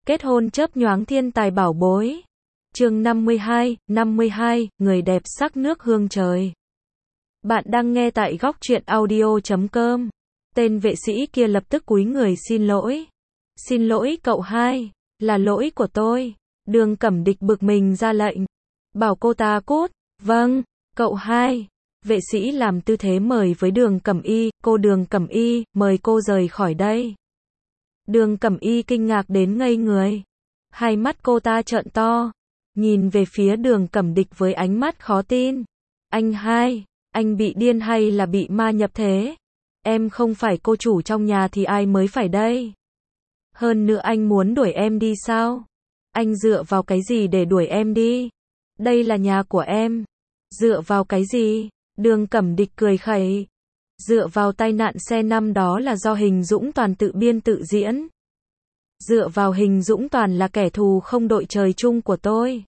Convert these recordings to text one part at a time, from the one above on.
Kết hôn chớp nhoáng thiên tài bảo bối. Chương 52, người đẹp sắc nước hương trời. Bạn đang nghe tại góc truyện audio.com. Tên vệ sĩ kia lập tức cúi người xin lỗi. Xin lỗi cậu hai, là lỗi của tôi. Đường Cẩm Địch bực mình ra lệnh. Bảo cô ta cút. Vâng, cậu hai. Vệ sĩ làm tư thế mời với Đường Cẩm Y. Cô Đường Cẩm Y, mời cô rời khỏi đây. Đường Cẩm Y kinh ngạc đến ngây người. Hai mắt cô ta trợn to, nhìn về phía Đường Cẩm Địch với ánh mắt khó tin. Anh hai, anh bị điên hay là bị ma nhập thế? Em không phải cô chủ trong nhà thì ai mới phải đây? Hơn nữa anh muốn đuổi em đi sao? Anh dựa vào cái gì để đuổi em đi? Đây là nhà của em. Dựa vào cái gì? Đường Cẩm Địch cười khẩy. Dựa vào tai nạn xe năm đó là do Hình Dũng Toàn tự biên tự diễn. Dựa vào Hình Dũng Toàn là kẻ thù không đội trời chung của tôi.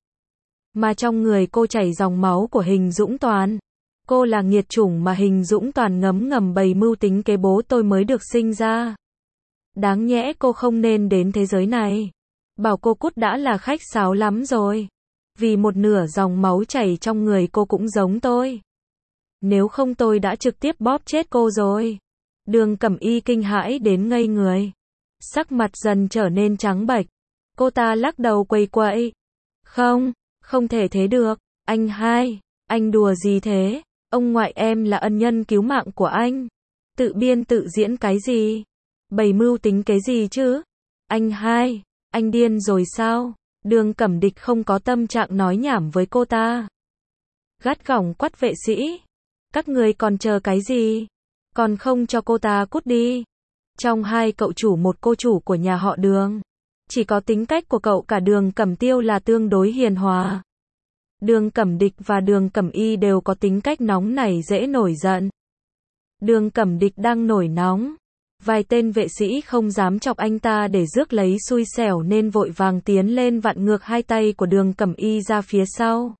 Mà trong người cô chảy dòng máu của Hình Dũng Toàn. Cô là nghiệt chủng mà Hình Dũng Toàn ngấm ngầm bày mưu tính kế bố tôi mới được sinh ra. Đáng nhẽ cô không nên đến thế giới này. Bảo cô cút đã là khách sáo lắm rồi. Vì một nửa dòng máu chảy trong người cô cũng giống tôi. Nếu không tôi đã trực tiếp bóp chết cô rồi. Đường Cẩm Y kinh hãi đến ngây người. Sắc mặt dần trở nên trắng bệch. Cô ta lắc đầu quây quậy. Không, không thể thế được. Anh hai, anh đùa gì thế? Ông ngoại em là ân nhân cứu mạng của anh. Tự biên tự diễn cái gì? Bày mưu tính cái gì chứ? Anh hai, anh điên rồi sao? Đường Cẩm Địch không có tâm trạng nói nhảm với cô ta. Gắt gỏng quát vệ sĩ. Các người còn chờ cái gì? Còn không cho cô ta cút đi. Trong hai cậu chủ một cô chủ của nhà họ Đường. Chỉ có tính cách của cậu cả Đường Cẩm Tiêu là tương đối hiền hòa. Đường Cẩm Địch và Đường Cẩm Y đều có tính cách nóng nảy dễ nổi giận. Đường Cẩm Địch đang nổi nóng. Vài tên vệ sĩ không dám chọc anh ta để rước lấy xui xẻo nên vội vàng tiến lên vặn ngược hai tay của Đường Cẩm Y ra phía sau.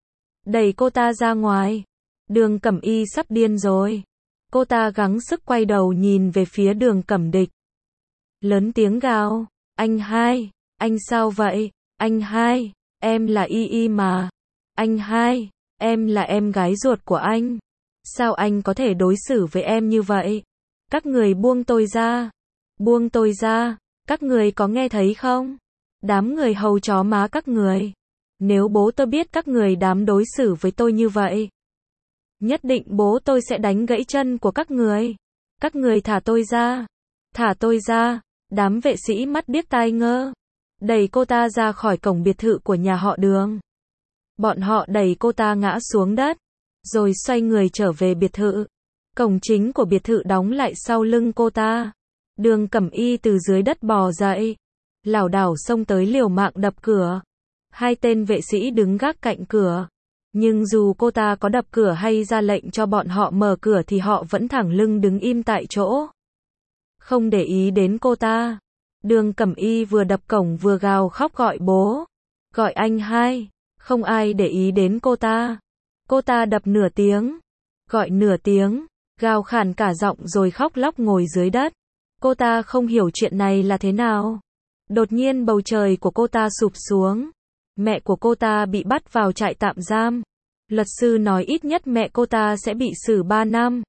Đẩy cô ta ra ngoài. Đường Cẩm Y sắp điên rồi. Cô ta gắng sức quay đầu nhìn về phía Đường Cẩm Địch. Lớn tiếng gào. Anh hai, anh sao vậy? Anh hai, em là Y Y mà. Anh hai, em là em gái ruột của anh. Sao anh có thể đối xử với em như vậy? Các người buông tôi ra. Buông tôi ra. Các người có nghe thấy không? Đám người hầu chó má các người. Nếu bố tôi biết các người dám đối xử với tôi như vậy, nhất định bố tôi sẽ đánh gãy chân của các người. Các người thả tôi ra. Thả tôi ra. Đám vệ sĩ mắt điếc tai ngơ. Đẩy cô ta ra khỏi cổng biệt thự của nhà họ Đường. Bọn họ đẩy cô ta ngã xuống đất. Rồi xoay người trở về biệt thự. Cổng chính của biệt thự đóng lại sau lưng cô ta. Đường Cẩm Y từ dưới đất bò dậy. Lảo đảo xông tới liều mạng đập cửa. Hai tên vệ sĩ đứng gác cạnh cửa. Nhưng dù cô ta có đập cửa hay ra lệnh cho bọn họ mở cửa thì họ vẫn thẳng lưng đứng im tại chỗ. Không để ý đến cô ta. Đường Cẩm Y vừa đập cổng vừa gào khóc gọi bố. Gọi anh hai. Không ai để ý đến cô ta. Cô ta đập nửa tiếng. Gọi nửa tiếng. Gào khàn cả giọng rồi khóc lóc ngồi dưới đất. Cô ta không hiểu chuyện này là thế nào. Đột nhiên bầu trời của cô ta sụp xuống. Mẹ của cô ta bị bắt vào trại tạm giam. Luật sư nói ít nhất mẹ cô ta sẽ bị xử 3 năm.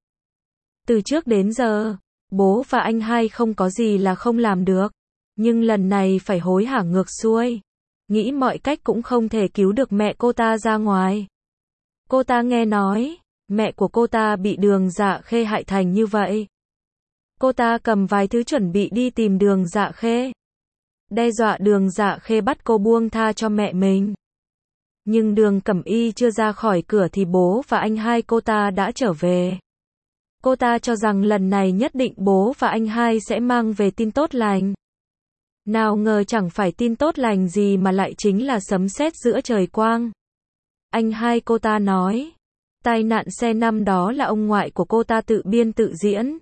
Từ trước đến giờ, bố và anh hai không có gì là không làm được. Nhưng lần này phải hối hả ngược xuôi. Nghĩ mọi cách cũng không thể cứu được mẹ cô ta ra ngoài. Cô ta nghe nói, mẹ của cô ta bị Đường Dạ Khê hại thành như vậy. Cô ta cầm vài thứ chuẩn bị đi tìm Đường Dạ Khê. Đe dọa Đường Dạ Khê bắt cô buông tha cho mẹ mình. Nhưng Đường Cẩm Y chưa ra khỏi cửa thì bố và anh hai cô ta đã trở về. Cô ta cho rằng lần này nhất định bố và anh hai sẽ mang về tin tốt lành. Nào ngờ chẳng phải tin tốt lành gì mà lại chính là sấm sét giữa trời quang. Anh hai cô ta nói, tai nạn xe năm đó là ông ngoại của cô ta tự biên tự diễn.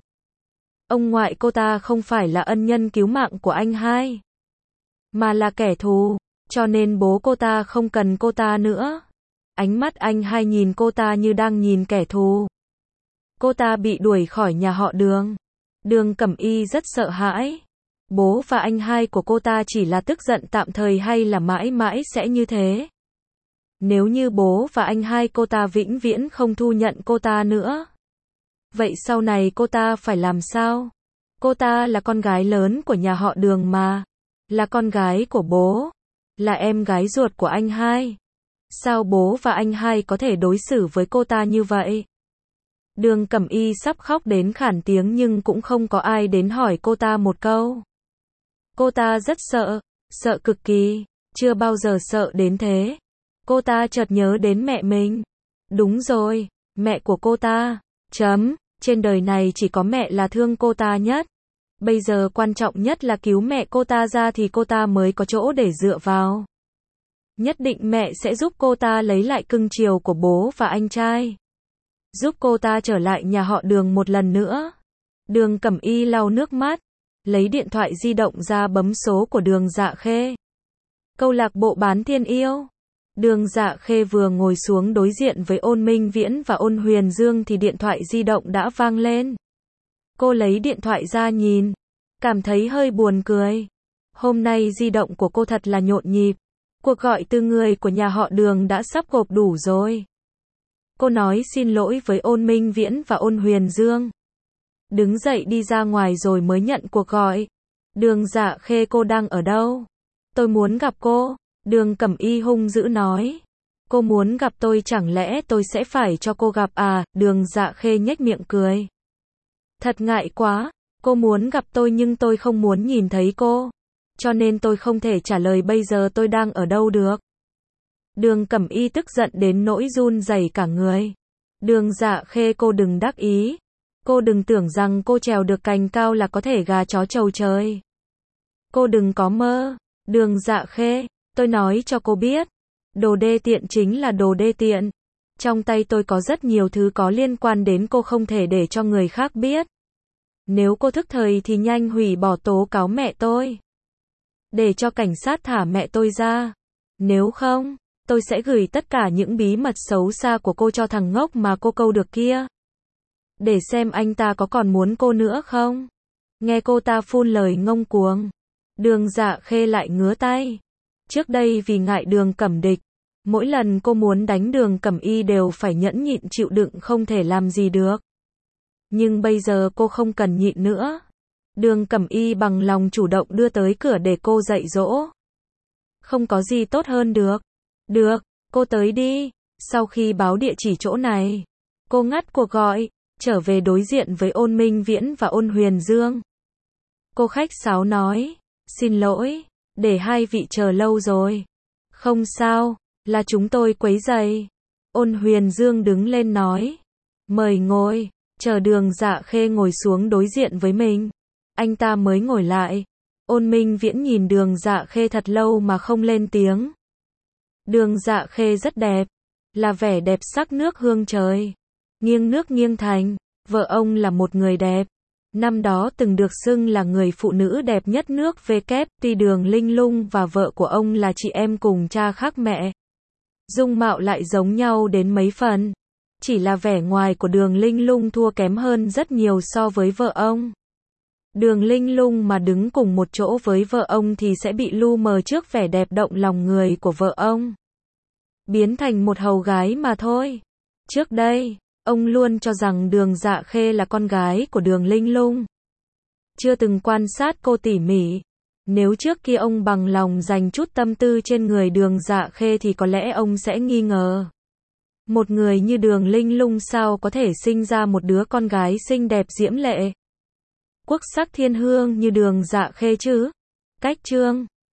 Ông ngoại cô ta không phải là ân nhân cứu mạng của anh hai, mà là kẻ thù, cho nên bố cô ta không cần cô ta nữa. Ánh mắt anh hai nhìn cô ta như đang nhìn kẻ thù. Cô ta bị đuổi khỏi nhà họ Đường. Đường Cẩm Y rất sợ hãi. Bố và anh hai của cô ta chỉ là tức giận tạm thời hay là mãi mãi sẽ như thế? Nếu như bố và anh hai cô ta vĩnh viễn không thu nhận cô ta nữa, vậy sau này cô ta phải làm sao? Cô ta là con gái lớn của nhà họ Đường mà, là con gái của bố, là em gái ruột của anh hai. Sao bố và anh hai có thể đối xử với cô ta như vậy? Đường Cẩm Y sắp khóc đến khản tiếng nhưng cũng không có ai đến hỏi cô ta một câu. Cô ta rất sợ, sợ cực kỳ, chưa bao giờ sợ đến thế. Cô ta chợt nhớ đến mẹ mình. Đúng rồi, mẹ của cô ta. Trên đời này chỉ có mẹ là thương cô ta nhất. Bây giờ quan trọng nhất là cứu mẹ cô ta ra thì cô ta mới có chỗ để dựa vào. Nhất định mẹ sẽ giúp cô ta lấy lại cưng chiều của bố và anh trai. Giúp cô ta trở lại nhà họ Đường một lần nữa. Đường Cẩm Y lau nước mắt, lấy điện thoại di động ra bấm số của Đường Dạ Khê. Câu lạc bộ bán thiên yêu. Đường Dạ Khê vừa ngồi xuống đối diện với Ôn Minh Viễn và Ôn Huyền Dương thì điện thoại di động đã vang lên. Cô lấy điện thoại ra nhìn, cảm thấy hơi buồn cười. Hôm nay di động của cô thật là nhộn nhịp. Cuộc gọi từ người của nhà họ Đường đã sắp gộp đủ rồi. Cô nói xin lỗi với Ôn Minh Viễn và Ôn Huyền Dương. Đứng dậy đi ra ngoài rồi mới nhận cuộc gọi. Đường Dạ Khê, cô đang ở đâu? Tôi muốn gặp cô. Đường Cẩm Y hung dữ nói. Cô muốn gặp tôi, chẳng lẽ tôi sẽ phải cho cô gặp à? Đường Dạ Khê nhếch miệng cười. Thật ngại quá, cô muốn gặp tôi nhưng tôi không muốn nhìn thấy cô. Cho nên tôi không thể trả lời bây giờ tôi đang ở đâu được. Đường Cẩm Y tức giận đến nỗi run rẩy cả người. Đường Dạ Khê, cô đừng đắc ý. Cô đừng tưởng rằng cô trèo được cành cao là có thể gà chó chầu trời. Cô đừng có mơ. Đường Dạ Khê, tôi nói cho cô biết. Đồ đê tiện chính là đồ đê tiện. Trong tay tôi có rất nhiều thứ có liên quan đến cô, không thể để cho người khác biết. Nếu cô thức thời thì nhanh hủy bỏ tố cáo mẹ tôi. Để cho cảnh sát thả mẹ tôi ra. Nếu không, tôi sẽ gửi tất cả những bí mật xấu xa của cô cho thằng ngốc mà cô câu được kia. Để xem anh ta có còn muốn cô nữa không. Nghe cô ta phun lời ngông cuồng. Đường Dạ Khê lại ngứa tay. Trước đây vì ngại Đường Cẩm Địch, mỗi lần cô muốn đánh Đường Cẩm Y đều phải nhẫn nhịn chịu đựng, không thể làm gì được. Nhưng bây giờ cô không cần nhịn nữa. Đường Cẩm Y bằng lòng chủ động đưa tới cửa để cô dạy dỗ. Không có gì tốt hơn được. Được, cô tới đi. Sau khi báo địa chỉ chỗ này, cô ngắt cuộc gọi, trở về đối diện với Ôn Minh Viễn và Ôn Huyền Dương. Cô khách sáo nói, xin lỗi, để hai vị chờ lâu rồi. Không sao, là chúng tôi quấy rầy. Ôn Huyền Dương đứng lên nói, mời ngồi, chờ Đường Dạ Khê ngồi xuống đối diện với mình. Anh ta mới ngồi lại. Ôn Minh Viễn nhìn Đường Dạ Khê thật lâu mà không lên tiếng. Đường Dạ Khê rất đẹp, là vẻ đẹp sắc nước hương trời. Nghiêng nước nghiêng thành, vợ ông là một người đẹp. Năm đó từng được xưng là người phụ nữ đẹp nhất nước VK, tuy Đường Linh Lung và vợ của ông là chị em cùng cha khác mẹ. Dung mạo lại giống nhau đến mấy phần. Chỉ là vẻ ngoài của Đường Linh Lung thua kém hơn rất nhiều so với vợ ông. Đường Linh Lung mà đứng cùng một chỗ với vợ ông thì sẽ bị lu mờ trước vẻ đẹp động lòng người của vợ ông. Biến thành một hầu gái mà thôi. Trước đây, ông luôn cho rằng Đường Dạ Khê là con gái của Đường Linh Lung. Chưa từng quan sát cô tỉ mỉ. Nếu trước kia ông bằng lòng dành chút tâm tư trên người Đường Dạ Khê thì có lẽ ông sẽ nghi ngờ. Một người như Đường Linh Lung sao có thể sinh ra một đứa con gái xinh đẹp diễm lệ, quốc sắc thiên hương như Đường Dạ Khê chứ? Cách chương